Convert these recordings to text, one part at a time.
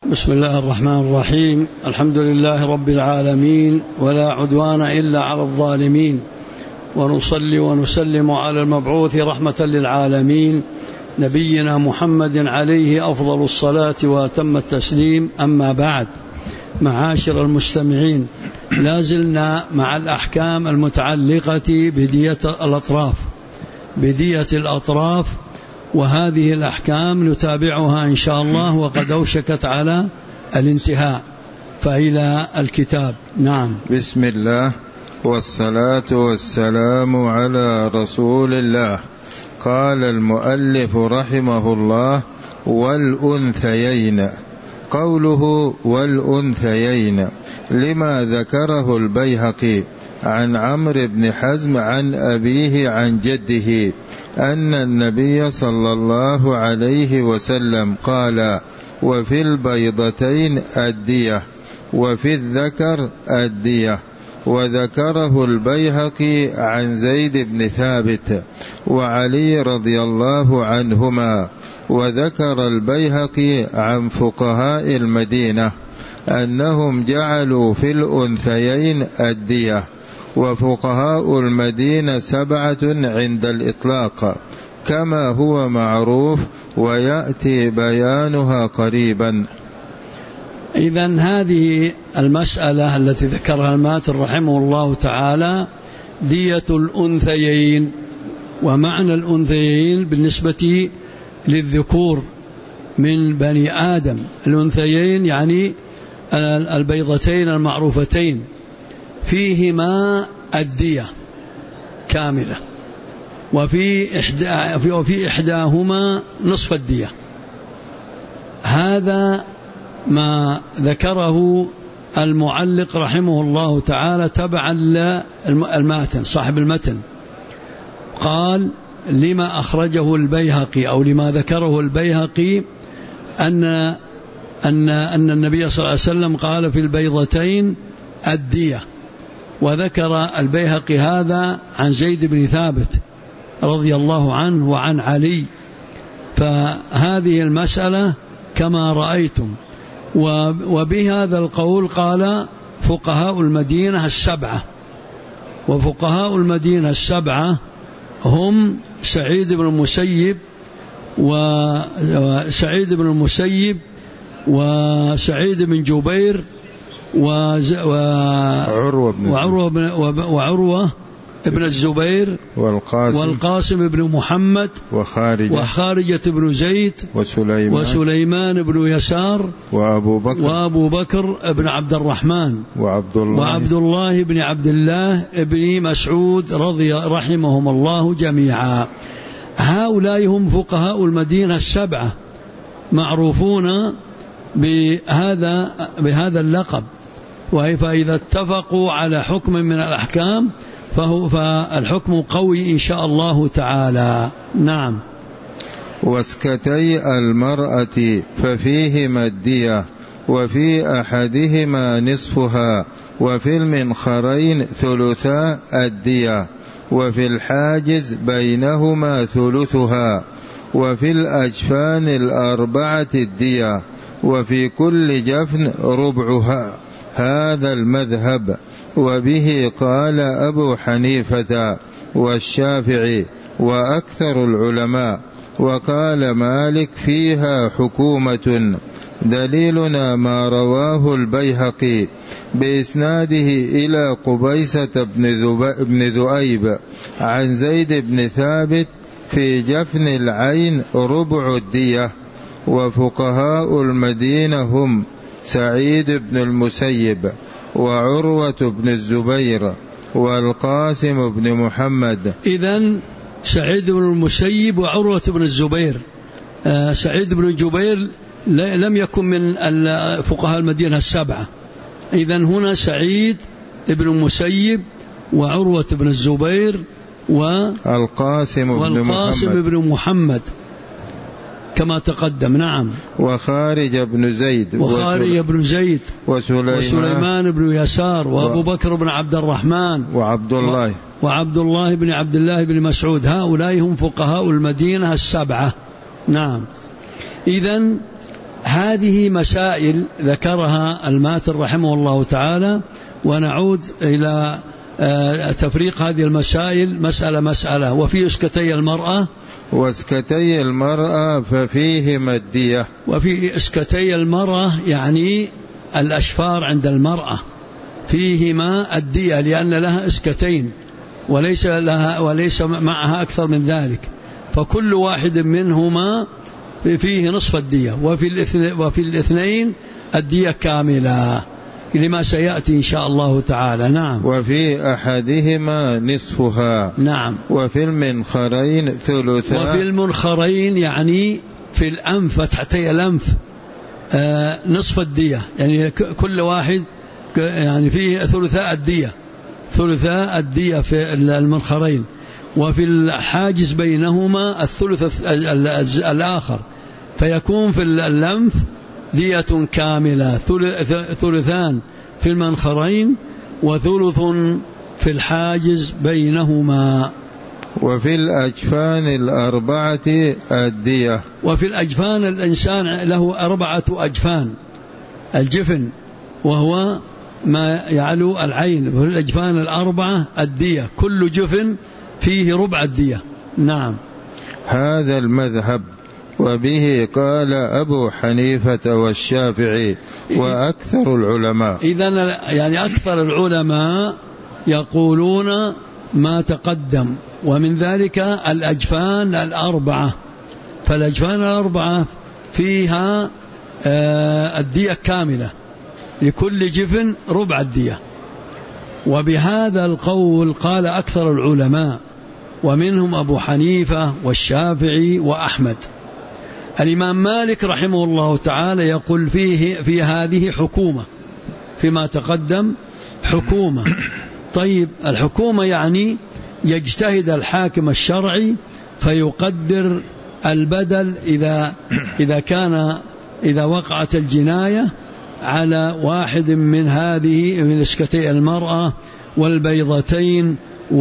بسم الله الرحمن الرحيم. الحمد لله رب العالمين، ولا عدوان إلا على الظالمين، ونصلي ونسلم على المبعوث رحمة للعالمين نبينا محمد عليه أفضل الصلاة وأتم التسليم. أما بعد، معاشر المستمعين، لازلنا مع الأحكام المتعلقة بدية الأطراف، وهذه الأحكام نتابعها إن شاء الله، وقد أوشكت على الانتهاء، فإلى الكتاب. نعم. بسم الله والصلاة والسلام على رسول الله. قال المؤلف رحمه الله: والأنثيين. قوله والأنثيين لما ذكره البيهقي عن عمرو بن حزم عن أبيه عن جده أن النبي صلى الله عليه وسلم قال: وفي البيضتين الدية وفي الذكر الدية. وذكره البيهقي عن زيد بن ثابت وعلي رضي الله عنهما. وذكر البيهقي عن فقهاء المدينة أنهم جعلوا في الأنثيين الدية، وفقهاء المدينة 7 عند الإطلاق كما هو معروف، ويأتي بيانها قريبا. إذن هذه المسألة التي ذكرها الماتن رحمه الله تعالى دية الأنثيين. ومعنى الأنثيين بالنسبة للذكور من بني آدم، الأنثيين يعني البيضتين المعروفتين، فيهما الدية كاملة، وفي إحداهما نصف الدية. هذا ما ذكره المعلق رحمه الله تعالى تبعا للماتن صاحب المتن. قال: لما أخرجه البيهقي أو لما ذكره البيهقي أن النبي صلى الله عليه وسلم قال في البيضتين الدية. وذكر البيهقي هذا عن زيد بن ثابت رضي الله عنه وعن علي. فهذه المسألة كما رأيتم. وبهذا القول قال فقهاء المدينة 7، وفقهاء المدينة 7 هم سعيد بن المسيب وسعيد بن جبير وعروة ابن الزبير والقاسم بن محمد وخارجة بن زيد وسليمان بن يسار وأبو بكر بن عبد الرحمن وعبد الله بن عبد الله بن مسعود رحمهم الله جميعا. هؤلاء هم فقهاء المدينة 7، معروفون بهذا اللقب. فإذا اتفقوا على حكم من الأحكام فالحكم قوي إن شاء الله تعالى. نعم. واسكتي المرأة ففيهما الدية، وفي أحدهما نصفها، وفي المنخرين ثلثا الدية، وفي الحاجز بينهما ثلثها، وفي الأجفان 4 الدية، وفي كل جفن ربعها. هذا المذهب، وبه قال أبو حنيفة والشافعي وأكثر العلماء. وقال مالك فيها حكومة. دليلنا ما رواه البيهقي بإسناده إلى قبيسة بن ذؤيب عن زيد بن ثابت في جفن العين ربع الدية. وفقهاء المدينة هم سعيد بن المسيب وعروة بن الزبير والقاسم بن محمد. إذن سعيد بن المسيب وعروة بن الزبير. سعيد بن جبير لم يكن من فقهاء المدينة 7. إذن هنا سعيد بن المسيب وعروة بن الزبير والقاسم بن محمد كما تقدم. نعم. وخارج بن زيد وسليمان بن يسار وأبو بكر بن عبد الرحمن وعبد الله بن عبد الله بن مسعود. هؤلاء هم فقهاء المدينة 7. نعم. إذن هذه مسائل ذكرها الماتن رحمه الله تعالى، ونعود إلى تفريق هذه المسائل مسألة. وفي اسكتي المرأة، واسكتي المرأة ففيهما الدية. وفي اسكتي المرأة يعني الأشفار عند المرأة فيهما الدية، لأن لها اسكتين وليس معها أكثر من ذلك، فكل واحد منهما فيه نصف الدية، وفي الاثنين الدية كاملة لما سيأتي إن شاء الله تعالى. نعم. وفي أحدهما نصفها. نعم. وفي المنخرين ثلثا. وفي المنخرين يعني في الأنف، فتحتي الأنف نصف الدية، يعني كل واحد يعني فيه ثلثاء الدية في المنخرين. وفي الحاجز بينهما الثلث الآخر، فيكون في الأنف دية كاملة، ثلثان في المنخرين وثلث في الحاجز بينهما. وفي الأجفان الأربعة الدية. وفي الأجفان الإنسان له 4 أجفان، الجفن وهو ما يعلو العين، وفي الأجفان 4 الدية، كل جفن فيه ربع الدية. نعم. هذا المذهب وبه قال أبو حنيفة والشافعي وأكثر العلماء. إذن يعني أكثر العلماء يقولون ما تقدم، ومن ذلك الأجفان 4، فالأجفان 4 فيها الدية كاملة، لكل جفن ربع الدية. وبهذا القول قال أكثر العلماء، ومنهم أبو حنيفة والشافعي وأحمد. الإمام مالك رحمه الله تعالى يقول في هذه حكومة، فيما تقدم حكومة. طيب، الحكومة يعني يجتهد الحاكم الشرعي فيقدر البدل إذا وقعت الجناية على واحد من هذه من اسكتي المرأة والبيضتين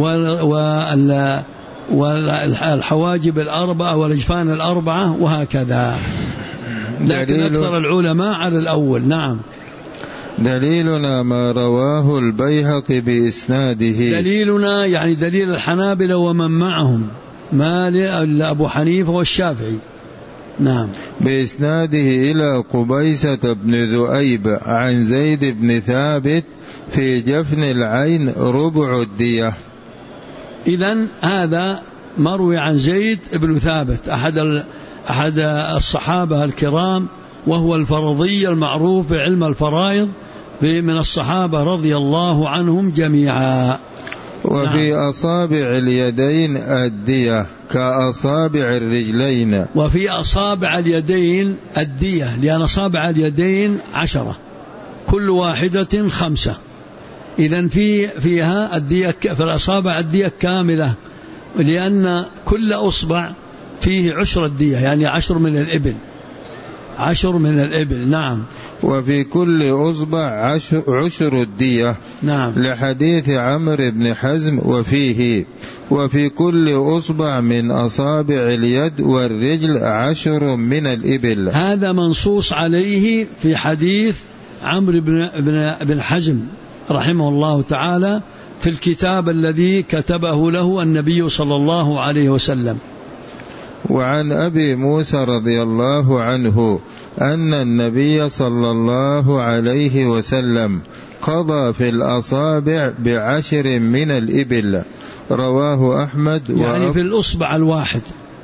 والحواجب 4 والأجفان 4، وهكذا. لكن أكثر العلماء على الأول. نعم. دليلنا ما رواه البيهقي بإسناده. دليلنا يعني دليل الحنابلة ومن معهم، أبو حنيفة والشافعي. نعم. بإسناده إلى قبيسة بن ذؤيب عن زيد بن ثابت في جفن العين ربع الدية. إذن هذا مروي عن زيد بن ثابت، أحد الصحابة الكرام، وهو الفرضي المعروف بعلم الفرائض من الصحابة رضي الله عنهم جميعا. وفي أصابع اليدين الدية كأصابع الرجلين. وفي أصابع اليدين الدية، لأن أصابع اليدين 10، كل واحدة 5. إذن فيها الدية، في الأصابع الدية كاملة، لأن كل أصبع فيه 10 الدية، يعني 10 من الإبل. 10 من الإبل. نعم. وفي كل أصبع 10 الدية. نعم. لحديث عمرو بن حزم وفيه وفي كل أصبع من أصابع اليد والرجل 10 من الإبل. هذا منصوص عليه في حديث عمرو بن حزم رحمه الله تعالى في الكتاب الذي كتبه له النبي صلى الله عليه وسلم. وعن أبي موسى رضي الله عنه أن النبي صلى الله عليه وسلم قضى في الأصابع 10 من الإبل. رواه أحمد. يعني في الأصبع الواحد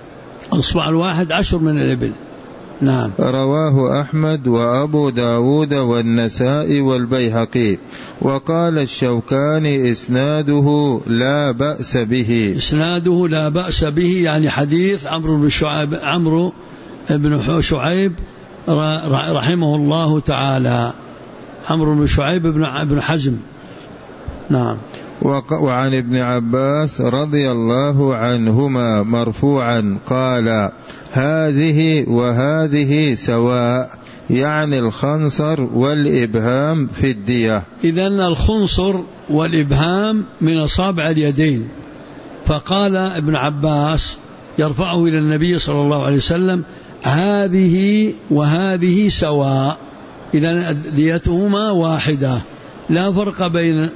10 من الإبل. نعم. رواه أحمد وأبو داود والنسائي والبيهقي. وقال الشوكاني إسناده لا بأس به. إسناده لا بأس به، يعني حديث عمرو بن شعيب رحمه الله تعالى، عمرو بن شعيب بن حزم. نعم. وعن ابن عباس رضي الله عنهما مرفوعا قال هذه وهذه سواء، يعني الخنصر والإبهام في الدية. إذن الخنصر والإبهام من أصابع اليدين. فقال ابن عباس يرفعه إلى النبي صلى الله عليه وسلم هذه وهذه سواء، إذن ديتهما واحدة، لا فرق بين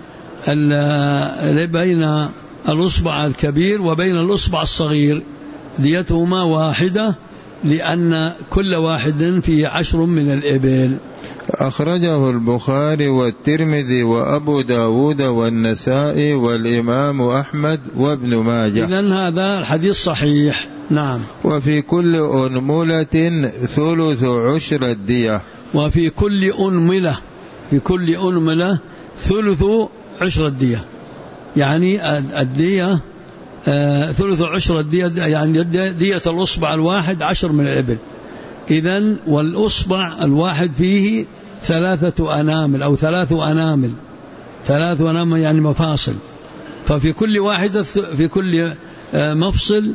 الأصبع الكبير وبين الأصبع الصغير، ديتهما واحدة لأن كل واحد فيه 10 من الإبل. أخرجه البخاري والترمذي وأبو داود والنسائي والإمام أحمد وابن ماجه. إذن هذا الحديث صحيح. نعم. وفي كل أنملة 1/3 الدية. وفي كل أنملة، في كل أنملة 1/3 الدية، يعني الدية 1/3 الدية، يعني دية الأصبع الواحد 10 من الإبل. إذن والأصبع الواحد فيه 3 أنامل أو 3 أنامل، 3 أنامل يعني مفاصل، ففي كل واحدة في كل مفصل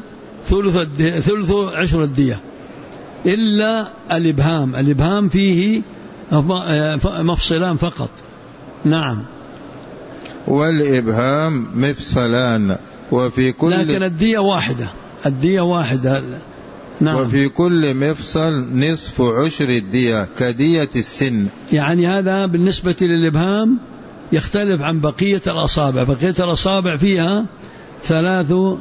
1/3 الدية، إلا الإبهام، الإبهام فيه مفصلان فقط. نعم. والإبهام مفصلان. وفي كل لكن الدية واحدة، الدية واحدة. نعم. وفي كل مفصل 1/2 الدية كدية السن. يعني هذا بالنسبة للإبهام يختلف عن بقية الأصابع. بقية الأصابع فيها 3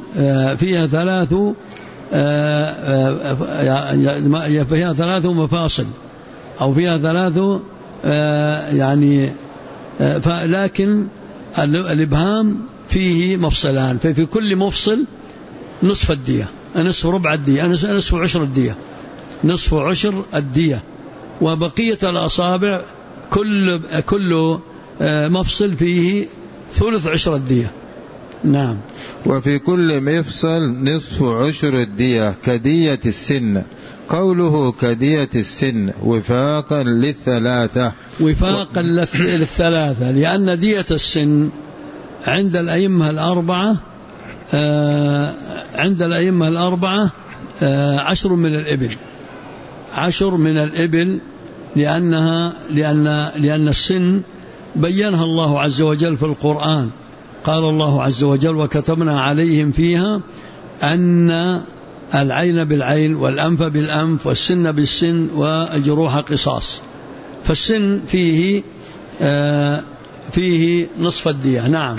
مفاصل أو فيها 3 يعني، لكن الإبهام فيه مفصلان، ففي كل مفصل نصف الدية، نصف ربع الدية، نصف 10 الدية، نصف 10 الدية. وبقية الأصابع كل مفصل فيه 1/3 الدية. نعم. وفي كل مفصل 1/2 الدية كدية السن. قوله كدية السن وفاقا للثلاثة، وفاقا للثلاثة، لأن دية السن عند الأئمة الأربعة 10 من الإبل، 10 من الإبل، لأن السن بينها الله عز وجل في القرآن. قال الله عز وجل: وكتبنا عليهم فيها أن العين بالعين والأنف بالأنف والسن بالسن والجروح قصاص. فالسن فيه نصف الدية. نعم.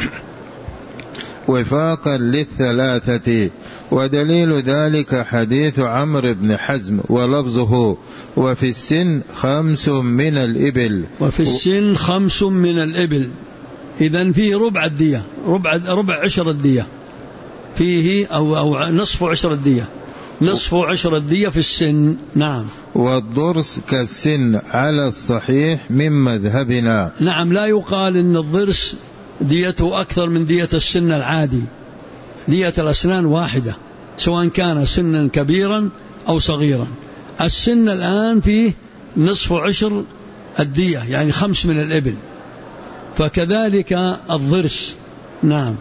وفاقا للثلاثة. ودليل ذلك حديث عمرو بن حزم ولفظه: وفي السن 5 من الإبل. وفي السن 5 من الإبل، إذن فيه ربع الدية، ربع 10 الدية فيه، أو نصف 10 الدية، نصف 10 الدية في السن. نعم. والضرس كالسن على الصحيح من مذهبنا. نعم. لا يقال إن الضرس ديته أكثر من دية السن العادي، دية الأسنان واحدة سواء كان سنا كبيرا أو صغيرا. السن الآن فيه نصف 10 الدية، يعني 5 من الإبل، فكذلك الضرس. نعم.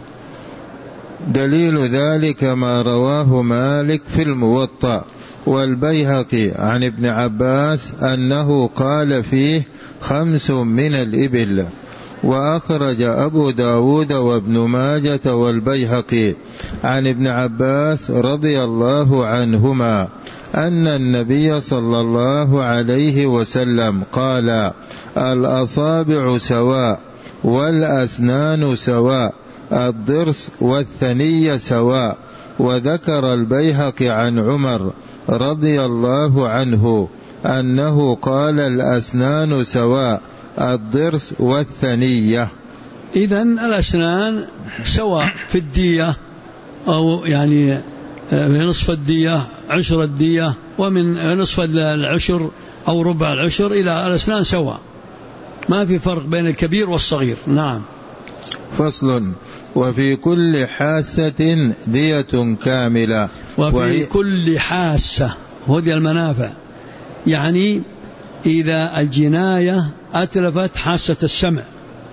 دليل ذلك ما رواه مالك في الموطأ والبيهقي عن ابن عباس أنه قال فيه 5 من الإبل. وأخرج أبو داود وابن ماجة والبيهقي عن ابن عباس رضي الله عنهما أن النبي صلى الله عليه وسلم قال: الأصابع سواء والأسنان سواء، الضرس والثني سواء. وذكر البيهقي عن عمر رضي الله عنه أنه قال: الأسنان سواء، الضرس والثنية. إذن الأسنان سواء في الدية، أو يعني نصف الدية، 10 الدية، ومن نصف العشر أو ربع العشر إلى الأسنان سواء، ما في فرق بين الكبير والصغير. نعم. فصل: وفي كل حاسة دية كاملة. وفي كل حاسة، هذه المنافع، يعني إذا الجناية أتلفت حاسة السمع،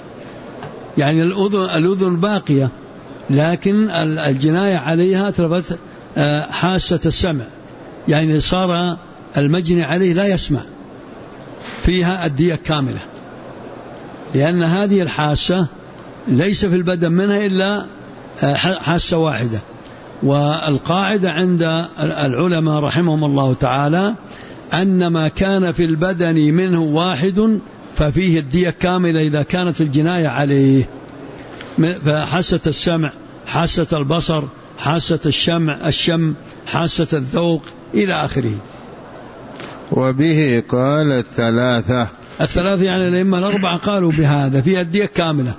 يعني الأذن باقية لكن الجناية عليها أتلفت حاسة السمع، يعني صار المجني عليه لا يسمع، فيها الدية كاملة، لأن هذه الحاسة ليس في البدن منها إلا حاسة واحدة، والقاعدة عند العلماء رحمهم الله تعالى أن ما كان في البدن منه واحد ففيه الدية كاملة إذا كانت الجناية عليه، فحاسة السمع، حاسة البصر، حاسة الشم، حاسة الذوق إلى آخره. وبه قال الثلاثة يعني الأئمة الأربعة قالوا بهذا فيها الدية كاملة،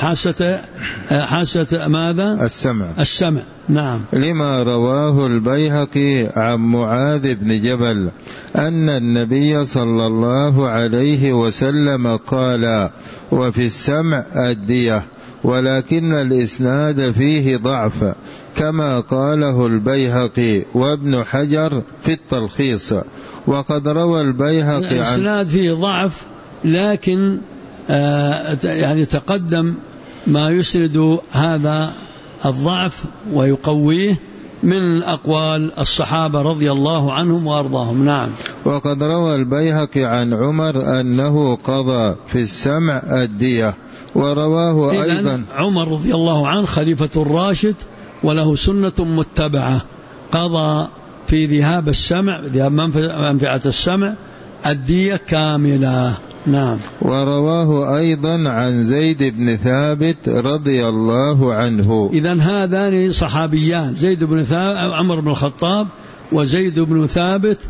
حاسة ماذا؟ السمع. نعم. لما رواه البيهقي عن معاذ بن جبل أن النبي صلى الله عليه وسلم قال: وفي السمع الدية، ولكن الإسناد فيه ضعف، كما قاله البيهقي وابن حجر في التلخيص. وقد روى البيهقي عن الإسناد فيه ضعف، لكن يعني تقدم ما يسند هذا الضعف ويقويه من أقوال الصحابة رضي الله عنهم وأرضاهم. نعم. وقد روى البيهقي عن عمر أنه قضى في السمع الدية، ورواه أيضا عمر رضي الله عنه خليفة الراشد وله سنة متبعة، قضى في ذهاب السمع، ذهاب منفعة السمع الدية كاملة. نعم. ورواه أيضا عن زيد بن ثابت رضي الله عنه. إذن هذان صحابيان، زيد بن ثابت عمر بن الخطاب وزيد بن ثابت،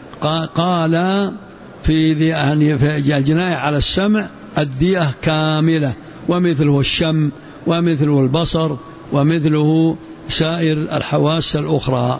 قال في الجناية على السمع الدية كاملة، ومثله الشم ومثله البصر ومثله سائر الحواس الأخرى.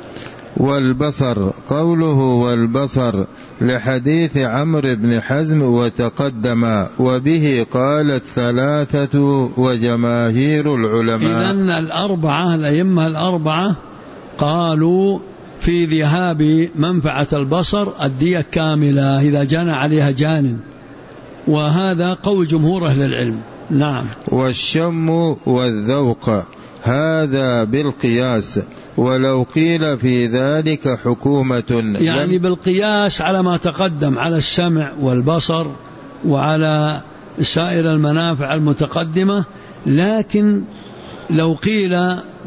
والبصر، قوله والبصر لحديث عمرو بن حزم وتقدم، وبه قال الثلاثة وجماهير العلماء. إذن الأئمة الأربعة قالوا في ذهاب منفعة البصر الدية كاملة إذا جنى عليها جان، وهذا قول جمهور أهل العلم. نعم. والشم والذوق هذا بالقياس، ولو قيل في ذلك حكومة، يعني بالقياس على ما تقدم على السمع والبصر وعلى سائر المنافع المتقدمة، لكن لو قيل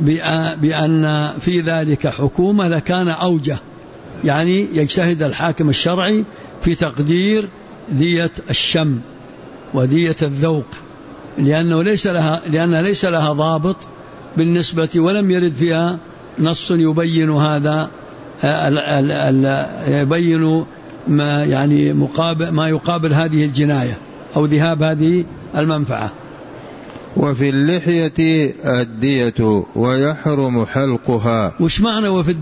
بأن في ذلك حكومة لكان أوجه، يعني يجتهد الحاكم الشرعي في تقدير دية الشم ودية الذوق، لأن ليس لها ضابط بالنسبة، ولم يرد فيها نص يبين هذا، يبين ما يعني ما يقابل هذه الجناية أو ذهاب هذه المنفعة. وفي اللحية الدية ويحرم حلقها. وش معنى وفي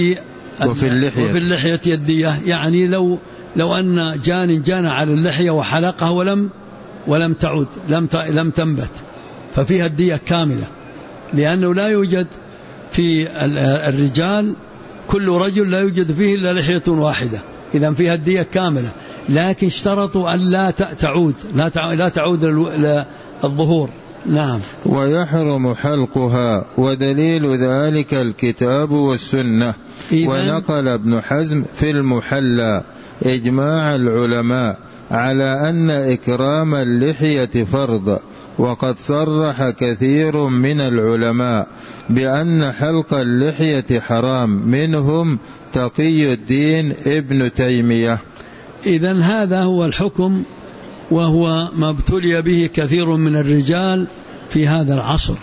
اللحية الدية؟ يعني لو أن جان على اللحية وحلقها ولم تعود، لم تنبت، ففيها الدية كاملة، لأنه لا يوجد في الرجال كل رجل لا يوجد فيه إلا لحية واحدة، إذن فيها الدية كاملة، لكن اشترطوا أن لا تعود الظهور. نعم. ويحرم حلقها، ودليل ذلك الكتاب والسنة. ونقل ابن حزم في المحلى إجماع العلماء على أن إكرام اللحية فرض، وقد صرح كثير من العلماء بأن حلق اللحية حرام، منهم تقي الدين ابن تيمية. إذن هذا هو الحكم، وهو ما ابتلي به كثير من الرجال في هذا العصر،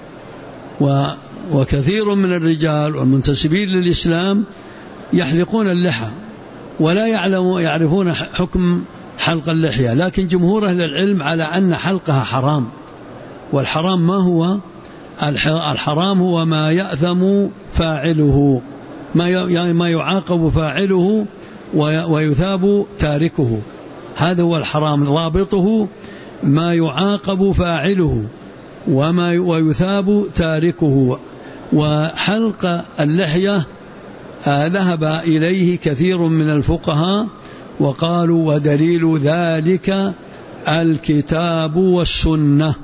وكثير من الرجال والمنتسبين للإسلام يحلقون اللحى ولا يعرفون حكم حلق اللحية، لكن جمهور أهل العلم على أن حلقها حرام. والحرام ما هو؟ الحرام هو ما يأثم فاعله، ما يعاقب فاعله ويثاب تاركه، هذا هو الحرام، ضابطه ما يعاقب فاعله ويثاب تاركه. وحلق اللحية ذهب إليه كثير من الفقهاء وقالوا ودليل ذلك الكتاب والسنة.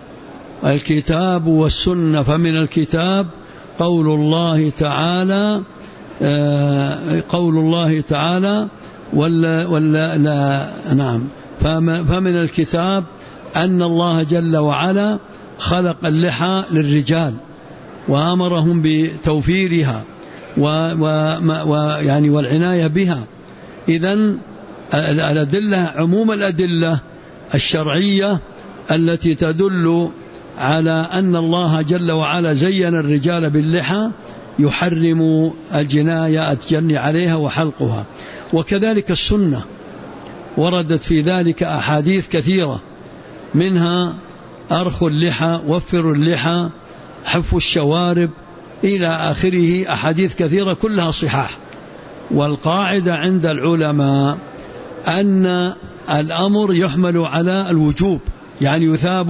فمن الكتاب قول الله تعالى نعم. فمن الكتاب أن الله جل وعلا خلق اللحى للرجال وأمرهم بتوفيرها يعني والعناية بها. إذن الأدلة عموم الأدلة الشرعية التي تدل على أن الله جل وعلا زين الرجال باللحى يحرم الجناية الجني عليها وحلقها. وكذلك السنة وردت في ذلك أحاديث كثيرة، منها أرخوا اللحى، وفروا اللحى، حفوا الشوارب، إلى آخره، أحاديث كثيرة كلها صحاح. والقاعدة عند العلماء أن الأمر يحمل على الوجوب، يعني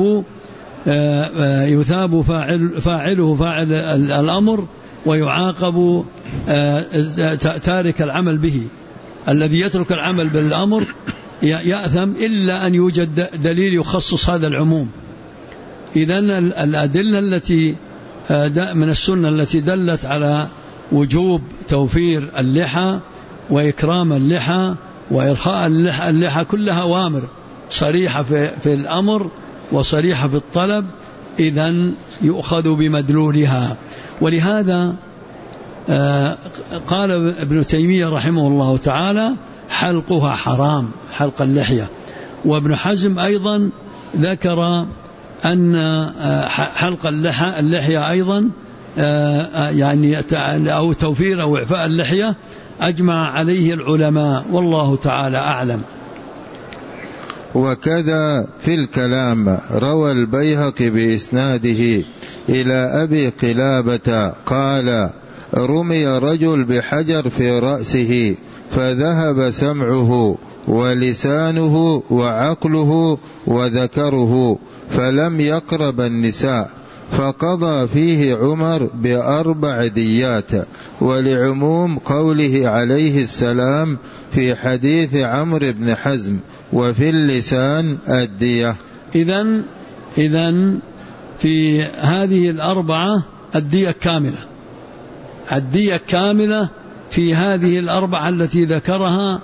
يثاب فاعله فاعل الأمر، ويعاقب تارك العمل به. الذي يترك العمل بالأمر يأثم إلا أن يوجد دليل يخصص هذا العموم. إذن الأدلة التي من السنة التي دلت على وجوب توفير اللحى وإكرام اللحى وإرخاء اللحى كلها أوامر صريحة في الأمر وصريحة في الطلب، إذن يؤخذ بمدلولها. ولهذا قال ابن تيمية رحمه الله تعالى حلقها حرام، حلق اللحية. وابن حزم أيضا ذكر أن حلق اللحية أيضا يعني أو توفير أو إعفاء اللحية أجمع عليه العلماء، والله تعالى أعلم. وكذا في الكلام روى البيهقي بإسناده إلى أبي قلابة قال رمي رجل بحجر في رأسه فذهب سمعه ولسانه وعقله وذكره فلم يقرب النساء، فقضى فيه عمر ب4 ديات، ولعموم قوله عليه السلام في حديث عمرو بن حزم وفي اللسان الدية. إذن في هذه ال4 الدية كاملة، الدية كاملة في هذه ال4 التي ذكرها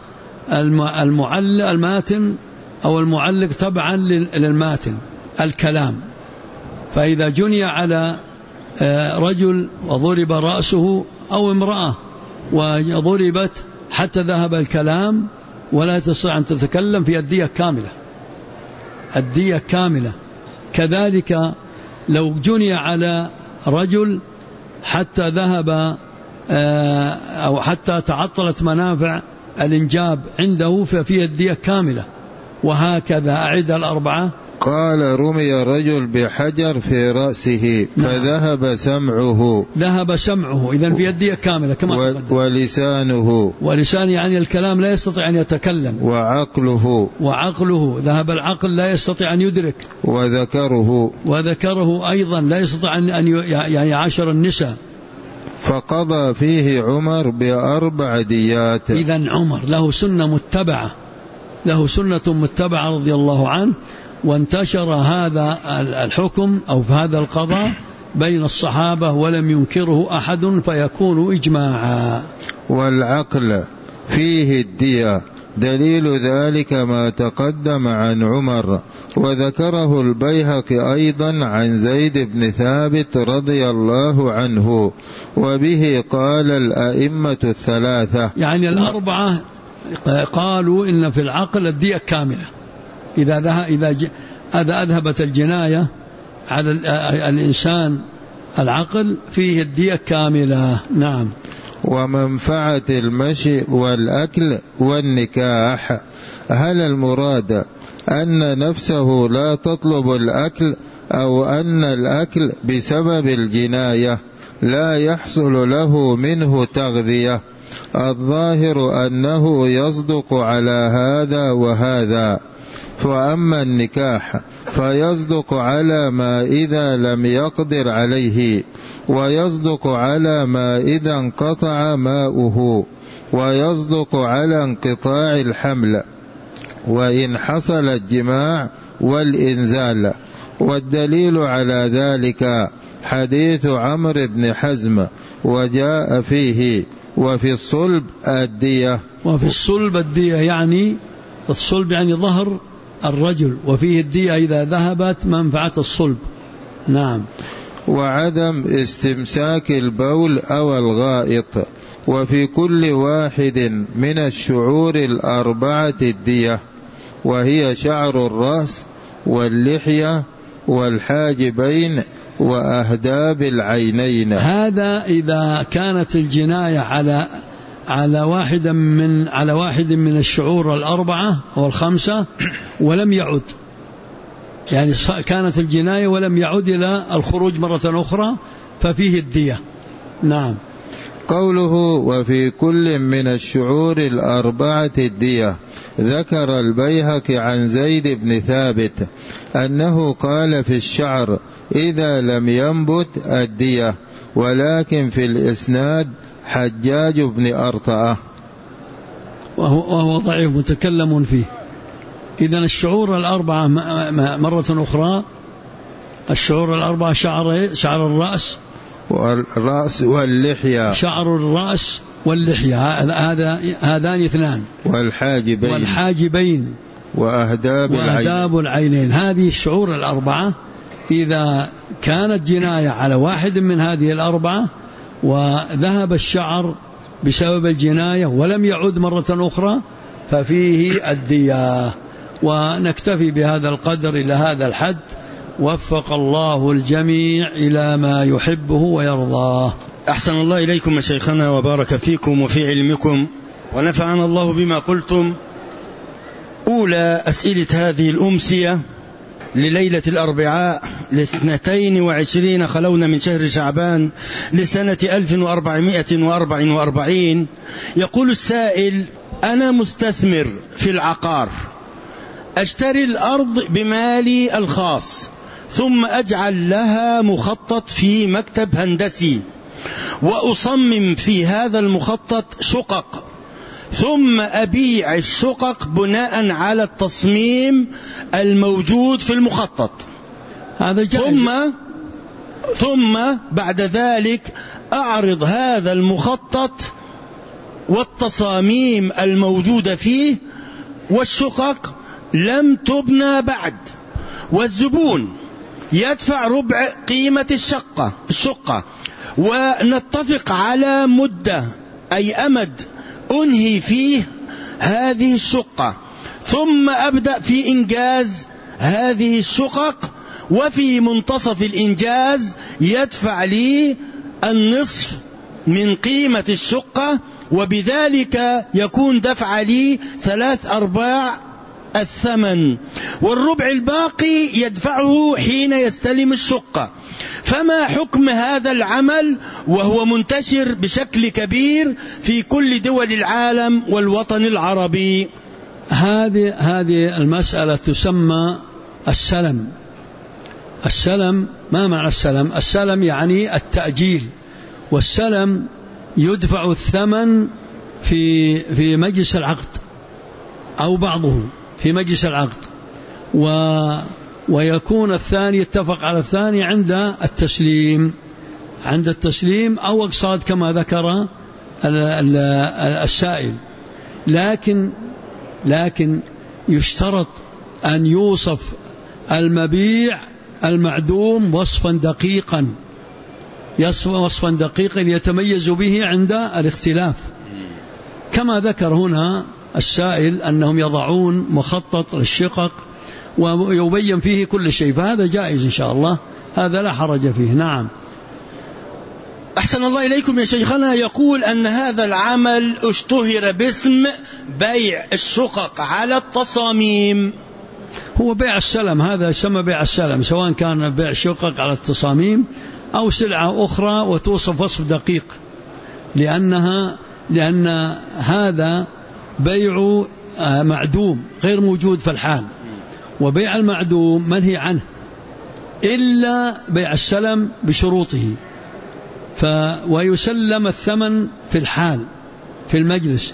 الماتن أو المعلق تبعا للماتن الكلام. فإذا جني على رجل وضرب رأسه أو امرأة وضربت حتى ذهب الكلام ولا تستطيع أن تتكلم، في الدية كاملة، الدية كاملة. كذلك لو جني على رجل حتى ذهب أو حتى تعطلت منافع الإنجاب عنده ففيه الدية كاملة. وهكذا أعد ال4. قال رمي رجل بحجر في رأسه فذهب سمعه، ذهب سمعه، إذن في الدية كاملة كما تقدم. ولسانه يعني الكلام لا يستطيع أن يتكلم. وعقله ذهب العقل لا يستطيع أن يدرك. وذكره أيضا لا يستطيع أن يعني يعاشر النساء. فقضى فيه عمر ب4 ديات. إذن عمر له سنة متبعة رضي الله عنه، وانتشر هذا الحكم أو هذا القضاء بين الصحابة ولم ينكره أحد فيكون إجماعا. والعقل فيه الدية، دليل ذلك ما تقدم عن عمر، وذكره البيهقي أيضا عن زيد بن ثابت رضي الله عنه، وبه قال الأئمة 3. يعني 4 قالوا إن في العقل الدية كاملة إذا أذهبت الجناية على الإنسان العقل فيه الدية كاملة. نعم. ومنفعة المشي والأكل والنكاح، هل المراد أن نفسه لا تطلب الأكل، أو أن الأكل بسبب الجناية لا يحصل له منه تغذية؟ الظاهر أنه يصدق على هذا وهذا. فأما النكاح فيصدق على ما إذا لم يقدر عليه، ويصدق على ما إذا انقطع ماؤه، ويصدق على انقطاع الحمل وإن حصل الجماع والإنزال. والدليل على ذلك حديث عمرو بن حزم وجاء فيه وفي الصلب الدية. وفي الصلب الدية يعني الصلب يعني ظهر الرجل، وفيه الدية إذا ذهبت منفعة الصلب. نعم. وعدم استمساك البول أو الغائط. وفي كل واحد من الشعور الأربعة الدية، وهي شعر الرأس واللحية والحاجبين وأهداب العينين. هذا إذا كانت الجناية على واحد من الشعور الأربعة أو الخمسة ولم يعد، يعني كانت الجناية ولم يعد إلى الخروج مرة أخرى ففيه الدية. نعم. قوله وفي كل من الشعور الأربعة الدية، ذكر البيهقي عن زيد بن ثابت أنه قال في الشعر إذا لم ينبت الدية، ولكن في الإسناد حجاج بن أرطأة وهو ضعيف متكلم فيه. إذن الشعور الأربعة مرة أخرى، الشعور الأربعة شعر الرأس واللحية، شعر الرأس واللحية، هذان اثنان، والحاجبين وأهداب العينين. هذه الشعور الأربعة إذا كانت جناية على واحد من هذه الأربعة وذهب الشعر بسبب الجناية ولم يعود مرة أخرى ففيه الدية. ونكتفي بهذا القدر إلى هذا الحد، وفق الله الجميع إلى ما يحبه ويرضاه. أحسن الله إليكم يا شيخنا وبارك فيكم وفي علمكم ونفعنا الله بما قلتم. أولى أسئلة هذه الأمسية لليلة الأربعاء 22 خلونا من شهر شعبان لسنة 1444. يقول السائل: أنا مستثمر في العقار، أشتري الأرض بمالي الخاص ثم أجعل لها مخطط في مكتب هندسي، وأصمم في هذا المخطط شقق، ثم أبيع الشقق بناء على التصميم الموجود في المخطط. هذا ثم بعد ذلك أعرض هذا المخطط والتصاميم الموجودة فيه، والشقق لم تبنى بعد، والزبون يدفع ربع قيمة الشقة، ونتفق على مدة أي أمد أنهي فيه هذه الشقة، ثم أبدأ في إنجاز هذه الشقق، وفي منتصف الإنجاز يدفع لي النصف من قيمة الشقة، وبذلك يكون دفع لي 3/4 الثمن، والربع الباقي يدفعه حين يستلم الشقة. فما حكم هذا العمل وهو منتشر بشكل كبير في كل دول العالم والوطن العربي؟ هذه المسألة تسمى السلم. السلم، ما معنى السلم؟ السلم يعني التأجيل، والسلم يدفع الثمن في مجلس العقد أو بعضه في مجلس العقد، ويكون الثاني يتفق على الثاني عند التسليم أو أقصاد كما ذكر السائل. لكن يشترط أن يوصف المبيع المعدوم وصفا دقيقا يتميز به عند الاختلاف، كما ذكر هنا السائل أنهم يضعون مخطط للشقق ويبين فيه كل شيء، فهذا جائز إن شاء الله، هذا لا حرج فيه. نعم. أحسن الله إليكم يا شيخنا. يقول أن هذا العمل اشتهر باسم بيع الشقق على التصاميم. هو بيع السلم، هذا يسمى بيع السلم، سواء كان بيع شقق على التصاميم أو سلعة أخرى وتوصف وصف دقيق، لأن هذا بيع معدوم غير موجود في الحال، وبيع المعدوم منهي عنه إلا بيع السلم بشروطه، ويسلم الثمن في الحال في المجلس،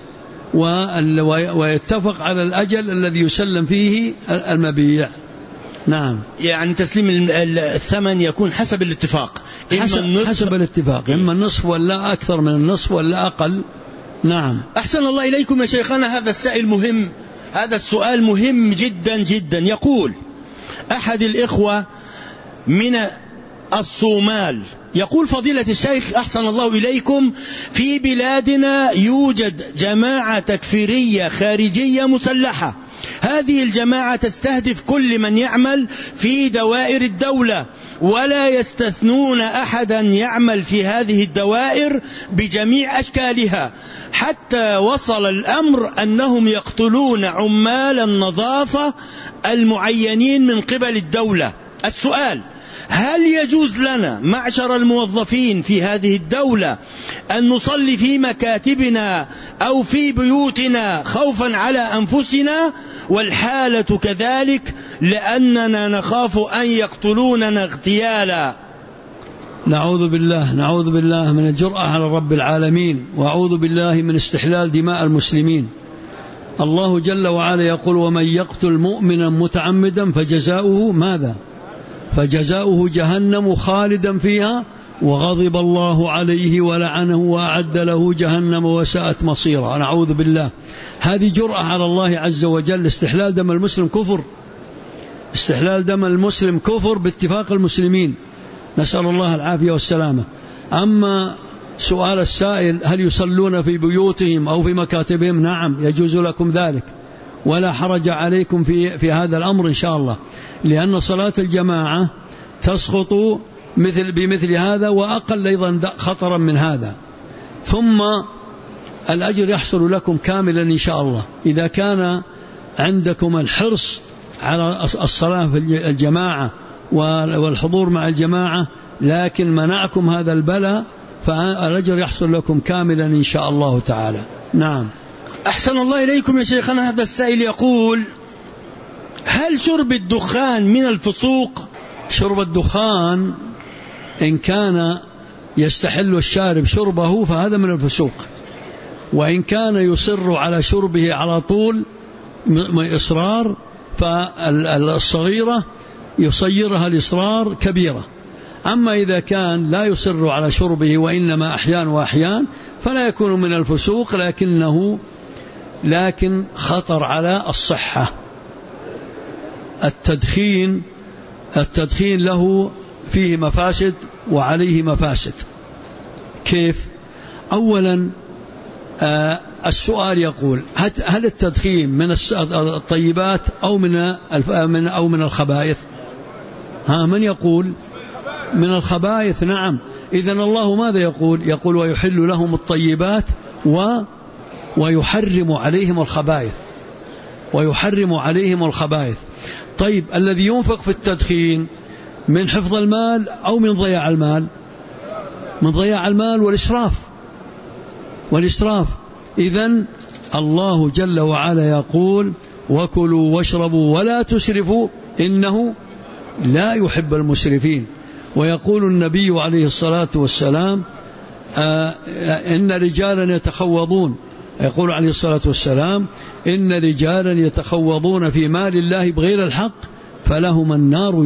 ويتفق على الأجل الذي يسلم فيه المبيع. نعم. يعني تسليم الثمن يكون حسب الاتفاق، حسب الاتفاق، إما النصف ولا أكثر من النصف ولا أقل. نعم. أحسن الله إليكم يا شيخنا. هذا السائل مهم، هذا السؤال مهم جدا جدا. يقول أحد الإخوة من الصومال. يقول فضيلة الشيخ أحسن الله إليكم: في بلادنا يوجد جماعة تكفيرية خارجية مسلحة. هذه الجماعة تستهدف كل من يعمل في دوائر الدولة، ولا يستثنون أحدا يعمل في هذه الدوائر بجميع أشكالها، حتى وصل الأمر أنهم يقتلون عمال النظافة المعينين من قبل الدولة. السؤال: هل يجوز لنا معشر الموظفين في هذه الدولة أن نصلي في مكاتبنا أو في بيوتنا خوفا على أنفسنا؟ والحالة كذلك، لأننا نخاف أن يقتلوننا اغتيالا. نعوذ بالله من الجرأة على رب العالمين، وأعوذ بالله من استحلال دماء المسلمين. الله جل وعلا يقول: ومن يقتل مؤمنا متعمدا فجزاؤه ماذا؟ فجزاؤه جهنم خالدا فيها وغضب الله عليه ولعنه وأعد له جهنم وساءت مصيرا. نعوذ بالله. هذه جرأة على الله عز وجل. استحلال دم المسلم كفر، استحلال دم المسلم كفر باتفاق المسلمين، نسأل الله العافية والسلامة. أما سؤال السائل: هل يصلون في بيوتهم أو في مكاتبهم؟ نعم، يجوز لكم ذلك، ولا حرج عليكم في هذا الأمر إن شاء الله، لأن صلاة الجماعة تسقط بمثل هذا، وأقل أيضا خطرا من هذا. ثم الأجر يحصل لكم كاملا إن شاء الله إذا كان عندكم الحرص على الصلاة في الجماعة والحضور مع الجماعة، لكن منعكم هذا البلاء، فالأجر يحصل لكم كاملا إن شاء الله تعالى. نعم. أحسن الله إليكم يا شيخنا. هذا السائل يقول: هل شرب الدخان من الفسوق؟ شرب الدخان إن كان يستحل الشارب شربه فهذا من الفسوق، وإن كان يصر على شربه على طول إصرار، فالصغيرة يصيرها الإصرار كبيرة. أما إذا كان لا يصر على شربه وإنما أحيان وأحيان فلا يكون من الفسوق، لكن خطر على الصحة. التدخين له فيه مفاسد وعليه مفاسد. كيف؟ أولا السؤال يقول: هل التدخين من الطيبات أو من الخبائث؟ من يقول؟ من الخبائث. نعم. إذن الله ماذا يقول؟ يقول: ويحل لهم الطيبات ويحرم عليهم الخبائث. طيب، الذي ينفق في التدخين من حفظ المال أو من ضياع المال؟ من ضياع المال والإسراف. إذن الله جل وعلا يقول: وكلوا واشربوا ولا تسرفوا إنه لا يحب المسرفين. ويقول النبي عليه الصلاة والسلام: إن رجالا يتخوضون، يقول عليه الصلاة والسلام: إن رجالا يتخوضون في مال الله بغير الحق فلهم النار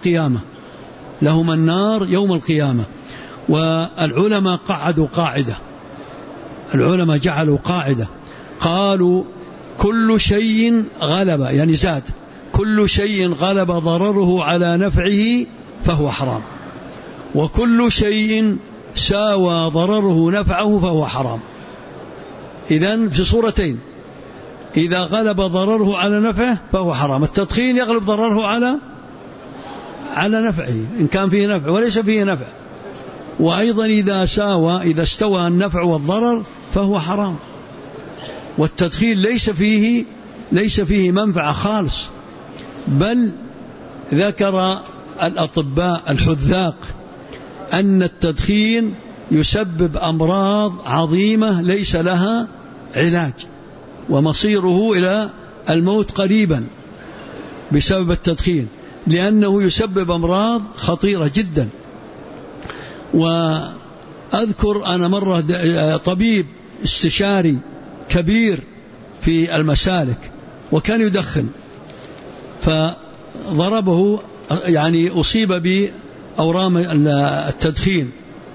يوم القيامة. والعلماء قعدوا قاعدة، العلماء جعلوا قاعدة، قالوا: كل شيء غلب، يعني زاد، كل شيء غلب ضرره على نفعه فهو حرام، وكل شيء ساوى ضرره نفعه فهو حرام. إذن في صورتين: إذا غلب ضرره على نفعه فهو حرام. التدخين يغلب ضرره على نفعه إن كان فيه نفع وليس فيه نفع، وأيضا إذا استوى النفع والضرر فهو حرام. والتدخين ليس فيه منفعة خالص، بل ذكر الأطباء الحذاق أن التدخين يسبب أمراض عظيمة ليس لها علاج، ومصيره إلى الموت قريبا بسبب التدخين، لأنه يسبب أمراض خطيرة جدا. وأذكر أنا مرة طبيب استشاري كبير في المسالك وكان يدخن، فضربه، يعني أصيب بأورام التدخين،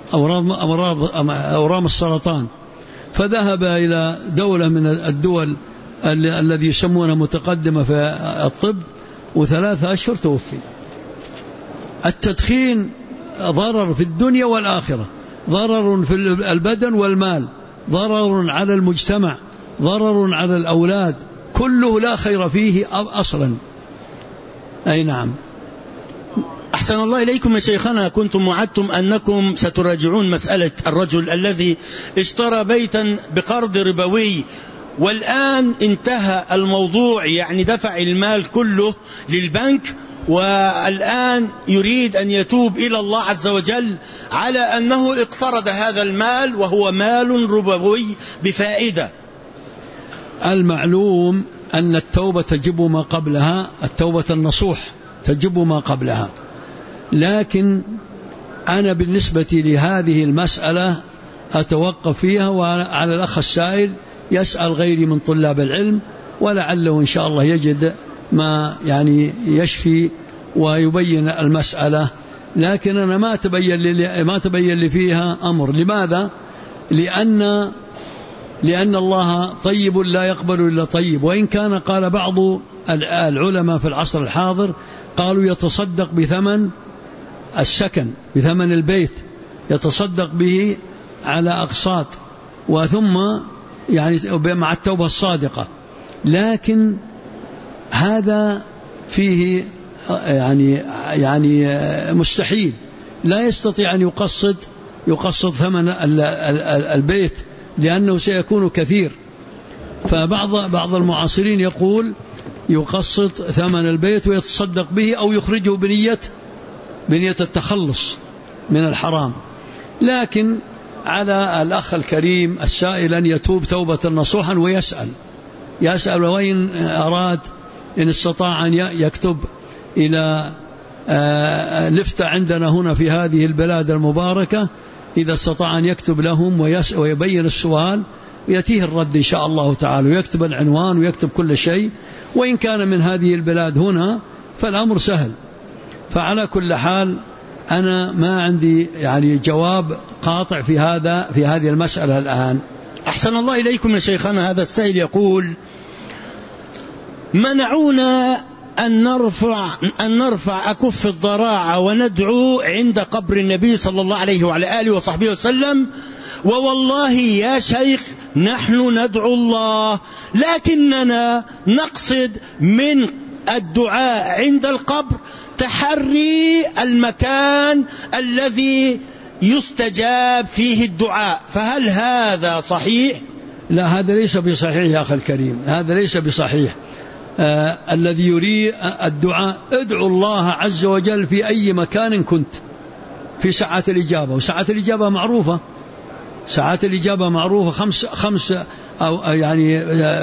أورام السرطان، فذهب إلى دولة من الدول الذي يسمونها متقدمة في الطب، و3 أشهر توفي. التدخين ضرر في الدنيا والآخرة، ضرر في البدن والمال، ضرر على المجتمع، ضرر على الأولاد، كله لا خير فيه أصلا. أي نعم. أحسن الله إليكم يا شيخنا، كنتم وعدتم أنكم ستراجعون مسألة الرجل الذي اشترى بيتا بقرض ربوي، والآن انتهى الموضوع، يعني دفع المال كله للبنك، والآن يريد أن يتوب إلى الله عز وجل على أنه اقترض هذا المال وهو مال ربوي بفائدة. المعلوم أن التوبة تجب ما قبلها، التوبة النصوح تجب ما قبلها، لكن أنا بالنسبة لهذه المسألة أتوقف فيها، وعلى الأخ السائل يسأل غيري من طلاب العلم، ولعله إن شاء الله يجد ما يعني يشفي ويبين المسألة، لكن أنا ما تبين لي فيها أمر. لماذا؟ لأن الله طيب لا يقبل إلا طيب، وإن كان قال بعض العلماء في العصر الحاضر قالوا يتصدق بثمن السكن، بثمن البيت، يتصدق به على أقساط، وثم يعني مع التوبة الصادقة، لكن هذا فيه يعني مستحيل، لا يستطيع أن يقسط ثمن البيت لأنه سيكون كثير. فبعض المعاصرين يقول يقسط ثمن البيت ويتصدق به أو يخرجه بنية التخلص من الحرام. لكن على الأخ الكريم السائل أن يتوب توبة نصوحا ويسأل وإن أراد إن استطاع أن يكتب إلى نفتى عندنا هنا في هذه البلاد المباركة، إذا استطاع أن يكتب لهم ويبين السؤال يأتيه الرد إن شاء الله تعالى، ويكتب العنوان ويكتب كل شيء، وإن كان من هذه البلاد هنا فالأمر سهل. فعلى كل حال أنا ما عندي يعني جواب قاطع في هذه المسألة الآن. أحسن الله إليكم يا شيخنا، هذا السائل يقول: منعونا أن نرفع أكف الضراعة وندعو عند قبر النبي صلى الله عليه وعلى آله وصحبه وسلم، ووالله يا شيخ نحن ندعو الله، لكننا نقصد من الدعاء عند القبر تحري المكان الذي يستجاب فيه الدعاء، فهل هذا صحيح؟ لا، هذا ليس بصحيح يا أخي الكريم، هذا ليس بصحيح. الذي يريد الدعاء ادعو الله عز وجل في أي مكان كنت في ساعات الإجابة، وساعات الإجابة معروفة، ساعات الإجابة معروفة، خمس أو يعني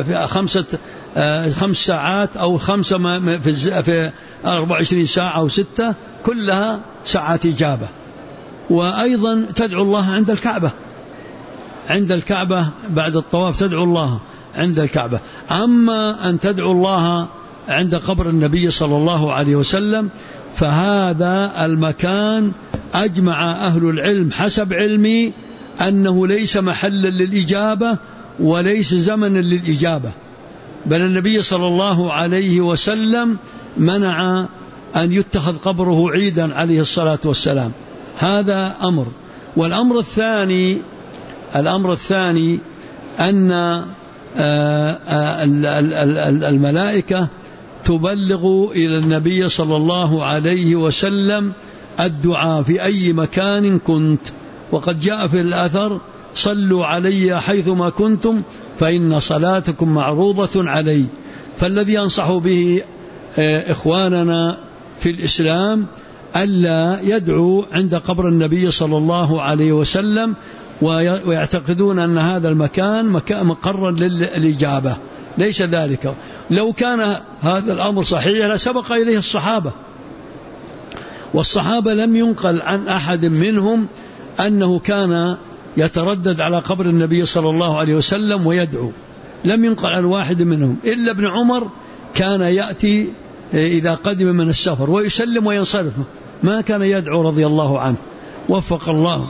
خمس ساعات أو خمسة في 24 ساعة أو 6 كلها ساعات إجابة. وأيضا تدعو الله عند الكعبة بعد الطواف، تدعو الله عند الكعبة. أما أن تدعو الله عند قبر النبي صلى الله عليه وسلم فهذا المكان أجمع أهل العلم حسب علمي أنه ليس محلا للإجابة وليس زمنا للإجابة، بل النبي صلى الله عليه وسلم منع أن يتخذ قبره عيدا عليه الصلاة والسلام. هذا أمر. والأمر الثاني أن الملائكة تبلغ إلى النبي صلى الله عليه وسلم الدعاء في أي مكان كنت، وقد جاء في الأثر: صلوا علي حيثما كنتم فإن صلاتكم معروضة علي. فالذي ينصح به إخواننا في الإسلام ألا يدعو عند قبر النبي صلى الله عليه وسلم ويعتقدون أن هذا المكان مقرا للإجابة، ليس ذلك. لو كان هذا الأمر صحيح لسبق إليه الصحابة، والصحابة لم ينقل عن أحد منهم أنه كان يتردد على قبر النبي صلى الله عليه وسلم ويدعو، لم ينقل عن واحد منهم إلا ابن عمر، كان يأتي إذا قدم من السفر ويسلم وينصرف، ما كان يدعو رضي الله عنه. وفق الله.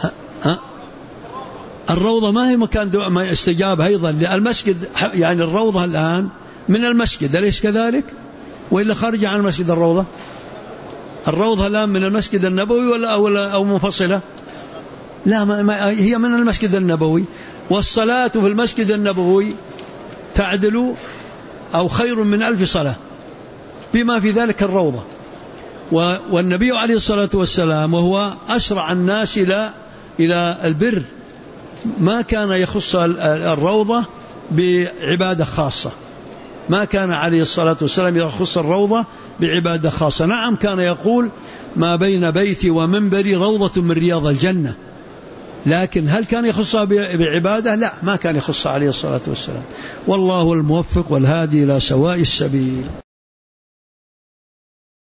الروضة ما هي مكان دعاء ما استجاب أيضا للمسجد، يعني الروضة الآن من المسجد، أليس كذلك؟ وإلا خارج عن المسجد الروضة؟ الروضة الآن من المسجد النبوي أو منفصلة؟ لا، هي من المسجد النبوي، والصلاة في المسجد النبوي تعدل أو خير من 1000 صلاة بما في ذلك الروضة. والنبي عليه الصلاة والسلام وهو أسرع الناس إلى البر ما كان يخص الروضة بعبادة خاصة، ما كان عليه الصلاة والسلام يخص الروضة بعبادة خاصة. نعم كان يقول ما بين بيتي ومنبري روضة من رياض الجنة، لكن هل كان يخصها بعبادة؟ لا، ما كان يخصها عليه الصلاة والسلام. والله الموفق والهادي إلى سواء السبيل.